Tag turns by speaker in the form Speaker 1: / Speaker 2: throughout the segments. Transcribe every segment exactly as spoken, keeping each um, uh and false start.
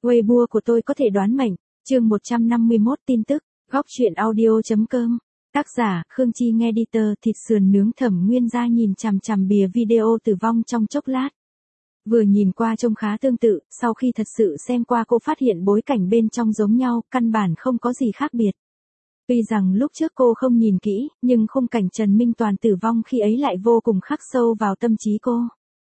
Speaker 1: Weibo của tôi có thể đoán mệnh, chương một trăm năm mươi mốt tin tức, góc truyện audio.com. Tác giả, Khương Chi nghe editor. Thịt sườn nướng Thẩm Nguyên Gia nhìn chằm chằm bìa video tử vong trong chốc lát. Vừa nhìn qua trông khá tương tự, sau khi thật sự xem qua cô phát hiện bối cảnh bên trong giống nhau, căn bản không có gì khác biệt. Tuy rằng lúc trước cô không nhìn kỹ, nhưng khung cảnh Trần Minh Toàn tử vong khi ấy lại vô cùng khắc sâu vào tâm trí cô.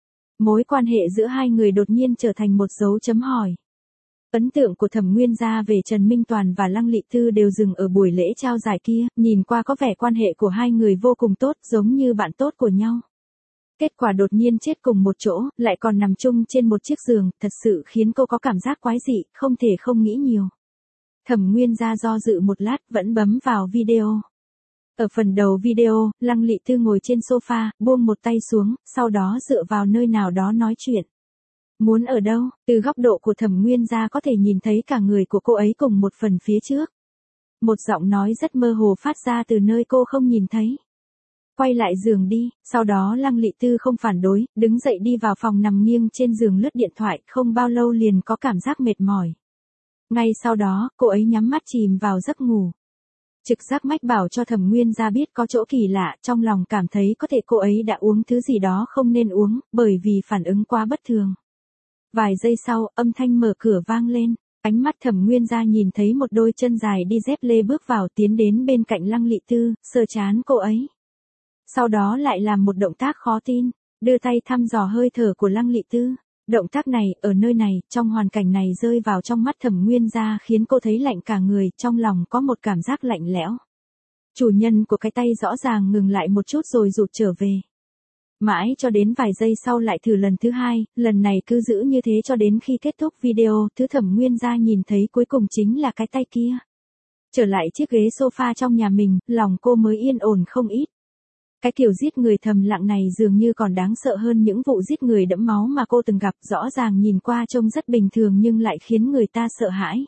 Speaker 1: Mối quan hệ giữa hai người đột nhiên trở thành một dấu chấm hỏi. Ấn tượng của Thẩm Nguyên Gia về Trần Minh Toàn và Lăng Lị Tư đều dừng ở buổi lễ trao giải kia, nhìn qua có vẻ quan hệ của hai người vô cùng tốt, giống như bạn tốt của nhau. Kết quả đột nhiên chết cùng một chỗ, lại còn nằm chung trên một chiếc giường, thật sự khiến cô có cảm giác quái dị, không thể không nghĩ nhiều. Thẩm Nguyên Gia do dự một lát, vẫn bấm vào video. Ở phần đầu video, Lăng Lị Tư ngồi trên sofa, buông một tay xuống, sau đó dựa vào nơi nào đó nói chuyện. Muốn ở đâu? Từ góc độ của Thẩm Nguyên Gia có thể nhìn thấy cả người của cô ấy cùng một phần phía trước. Một giọng nói rất mơ hồ phát ra từ nơi cô không nhìn thấy. Quay lại giường đi, sau đó Lăng Lị Tư không phản đối, đứng dậy đi vào phòng nằm nghiêng trên giường lướt điện thoại, không bao lâu liền có cảm giác mệt mỏi. Ngay sau đó, cô ấy nhắm mắt chìm vào giấc ngủ. Trực giác mách bảo cho Thẩm Nguyên Gia biết có chỗ kỳ lạ, trong lòng cảm thấy có thể cô ấy đã uống thứ gì đó không nên uống, bởi vì phản ứng quá bất thường. Vài giây sau, âm thanh mở cửa vang lên, ánh mắt Thẩm Nguyên Gia nhìn thấy một đôi chân dài đi dép lê bước vào, tiến đến bên cạnh Lăng Lị Tư, sờ trán cô ấy. Sau đó lại làm một động tác khó tin, đưa tay thăm dò hơi thở của Lăng Lị Tư. Động tác này, ở nơi này, trong hoàn cảnh này rơi vào trong mắt Thẩm Nguyên Gia khiến cô thấy lạnh cả người, trong lòng có một cảm giác lạnh lẽo. Chủ nhân của cái tay rõ ràng ngừng lại một chút rồi rụt trở về. Mãi cho đến vài giây sau lại thử lần thứ hai, lần này cứ giữ như thế cho đến khi kết thúc video, thứ Thẩm Nguyên Gia nhìn thấy cuối cùng chính là cái tay kia. Trở lại chiếc ghế sofa trong nhà mình, lòng cô mới yên ổn không ít. Cái kiểu giết người thầm lặng này dường như còn đáng sợ hơn những vụ giết người đẫm máu mà cô từng gặp, rõ ràng nhìn qua trông rất bình thường nhưng lại khiến người ta sợ hãi.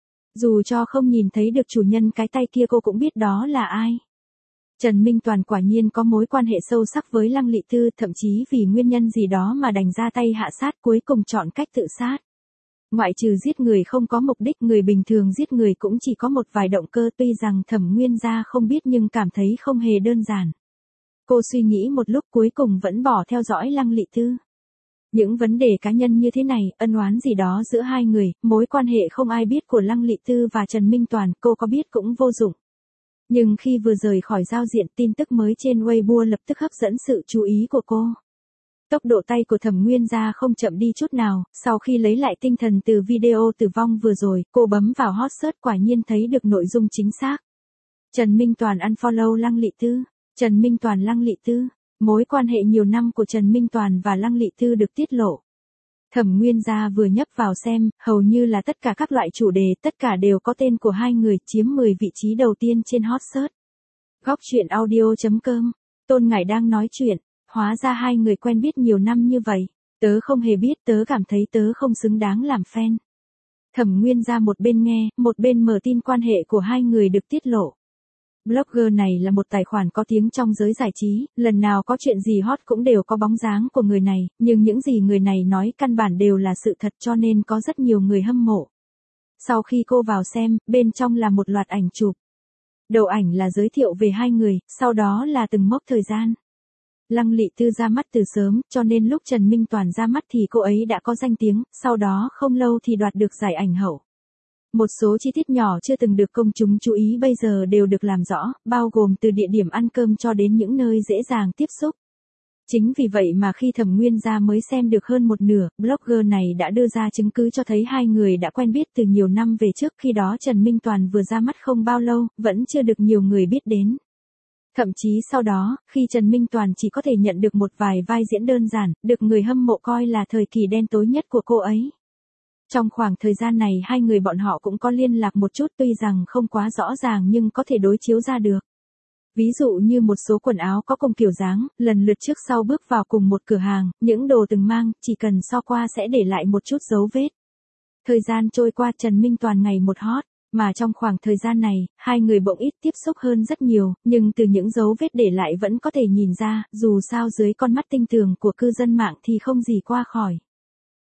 Speaker 1: Dù cho không nhìn thấy được chủ nhân cái tay kia cô cũng biết đó là ai. Trần Minh Toàn quả nhiên có mối quan hệ sâu sắc với Lăng Lị Tư, thậm chí vì nguyên nhân gì đó mà đành ra tay hạ sát, cuối cùng chọn cách tự sát. Ngoại trừ giết người không có mục đích, người bình thường giết người cũng chỉ có một vài động cơ, tuy rằng Thẩm Nguyên Gia không biết nhưng cảm thấy không hề đơn giản. Cô suy nghĩ một lúc cuối cùng vẫn bỏ theo dõi Lăng Lị Tư. Những vấn đề cá nhân như thế này, ân oán gì đó giữa hai người, mối quan hệ không ai biết của Lăng Lị Tư và Trần Minh Toàn, cô có biết cũng vô dụng. Nhưng khi vừa rời khỏi giao diện, tin tức mới trên Weibo lập tức hấp dẫn sự chú ý của cô. Tốc độ tay của Thẩm Nguyên Gia không chậm đi chút nào, sau khi lấy lại tinh thần từ video tử vong vừa rồi, cô bấm vào hot search quả nhiên thấy được nội dung chính xác. Trần Minh Toàn unfollow Lăng Lị Tư. Trần Minh Toàn Lăng Lị Tư, mối quan hệ nhiều năm của Trần Minh Toàn và Lăng Lị Tư được tiết lộ. Thẩm Nguyên Gia vừa nhấp vào xem, hầu như là tất cả các loại chủ đề, tất cả đều có tên của hai người, chiếm mười vị trí đầu tiên trên hot search. Góc truyện audio.com, Tôn Ngải đang nói chuyện, hóa ra hai người quen biết nhiều năm như vậy, tớ không hề biết, tớ cảm thấy tớ không xứng đáng làm fan. Thẩm Nguyên Gia một bên nghe, một bên mở tin quan hệ của hai người được tiết lộ. Blogger này là một tài khoản có tiếng trong giới giải trí, lần nào có chuyện gì hot cũng đều có bóng dáng của người này, nhưng những gì người này nói căn bản đều là sự thật cho nên có rất nhiều người hâm mộ. Sau khi cô vào xem, bên trong là một loạt ảnh chụp. Đầu ảnh là giới thiệu về hai người, sau đó là từng mốc thời gian. Lăng Lị Tư ra mắt từ sớm, cho nên lúc Trần Minh Toàn ra mắt thì cô ấy đã có danh tiếng, sau đó không lâu thì đoạt được giải ảnh hậu. Một số chi tiết nhỏ chưa từng được công chúng chú ý bây giờ đều được làm rõ, bao gồm từ địa điểm ăn cơm cho đến những nơi dễ dàng tiếp xúc. Chính vì vậy mà khi Thẩm Nguyên Gia mới xem được hơn một nửa, blogger này đã đưa ra chứng cứ cho thấy hai người đã quen biết từ nhiều năm về trước, khi đó Trần Minh Toàn vừa ra mắt không bao lâu, vẫn chưa được nhiều người biết đến. Thậm chí sau đó, khi Trần Minh Toàn chỉ có thể nhận được một vài vai diễn đơn giản, được người hâm mộ coi là thời kỳ đen tối nhất của cô ấy. Trong khoảng thời gian này hai người bọn họ cũng có liên lạc một chút, tuy rằng không quá rõ ràng nhưng có thể đối chiếu ra được. Ví dụ như một số quần áo có cùng kiểu dáng, lần lượt trước sau bước vào cùng một cửa hàng, những đồ từng mang, chỉ cần so qua sẽ để lại một chút dấu vết. Thời gian trôi qua, Trần Minh Toàn ngày một hot, mà trong khoảng thời gian này, hai người bỗng ít tiếp xúc hơn rất nhiều, nhưng từ những dấu vết để lại vẫn có thể nhìn ra, dù sao dưới con mắt tinh tường của cư dân mạng thì không gì qua khỏi.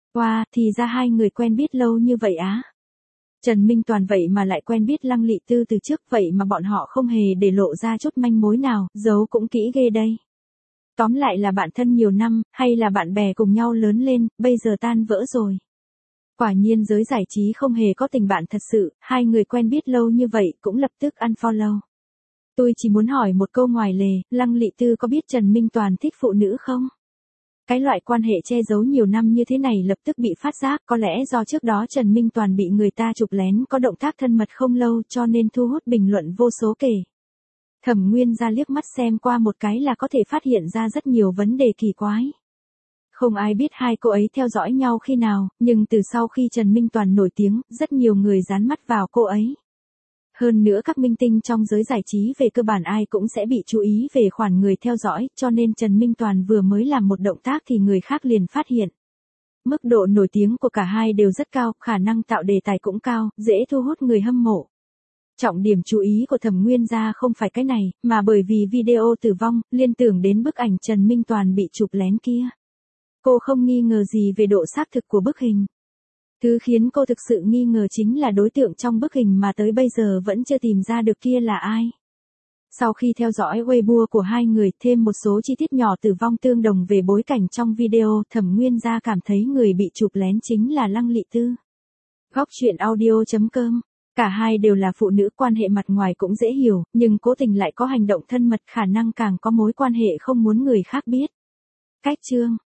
Speaker 1: Wow, thì ra hai người quen biết lâu như vậy á. Trần Minh Toàn vậy mà lại quen biết Lăng Lị Tư từ trước, vậy mà bọn họ không hề để lộ ra chút manh mối nào, giấu cũng kỹ ghê đây. Tóm lại là bạn thân nhiều năm, hay là bạn bè cùng nhau lớn lên, bây giờ tan vỡ rồi. Quả nhiên giới giải trí không hề có tình bạn thật sự, hai người quen biết lâu như vậy cũng lập tức unfollow. Tôi chỉ muốn hỏi một câu ngoài lề, Lăng Lị Tư có biết Trần Minh Toàn thích phụ nữ không? Cái loại quan hệ che giấu nhiều năm như thế này lập tức bị phát giác, có lẽ do trước đó Trần Minh Toàn bị người ta chụp lén có động tác thân mật không lâu cho nên thu hút bình luận vô số kể. Thẩm Nguyên Gia liếc mắt xem qua một cái là có thể phát hiện ra rất nhiều vấn đề kỳ quái. Không ai biết hai cô ấy theo dõi nhau khi nào, nhưng từ sau khi Trần Minh Toàn nổi tiếng, rất nhiều người dán mắt vào cô ấy. Hơn nữa các minh tinh trong giới giải trí về cơ bản ai cũng sẽ bị chú ý về khoản người theo dõi, cho nên Trần Minh Toàn vừa mới làm một động tác thì người khác liền phát hiện. Mức độ nổi tiếng của cả hai đều rất cao, khả năng tạo đề tài cũng cao, dễ thu hút người hâm mộ. Trọng điểm chú ý của Thẩm Nguyên Gia không phải cái này, mà bởi vì video tử vong, liên tưởng đến bức ảnh Trần Minh Toàn bị chụp lén kia. Cô không nghi ngờ gì về độ xác thực của bức hình. Thứ khiến cô thực sự nghi ngờ chính là đối tượng trong bức hình mà tới bây giờ vẫn chưa tìm ra được kia là ai. Sau khi theo dõi Weibo của hai người, thêm một số chi tiết nhỏ tử vong tương đồng về bối cảnh trong video, Thẩm Nguyên Gia cảm thấy người bị chụp lén chính là Lăng Lị Tư. Góc truyện audio chấm com. Cả hai đều là phụ nữ, quan hệ mặt ngoài cũng dễ hiểu, nhưng cố tình lại có hành động thân mật, khả năng càng có mối quan hệ không muốn người khác biết. Cách chương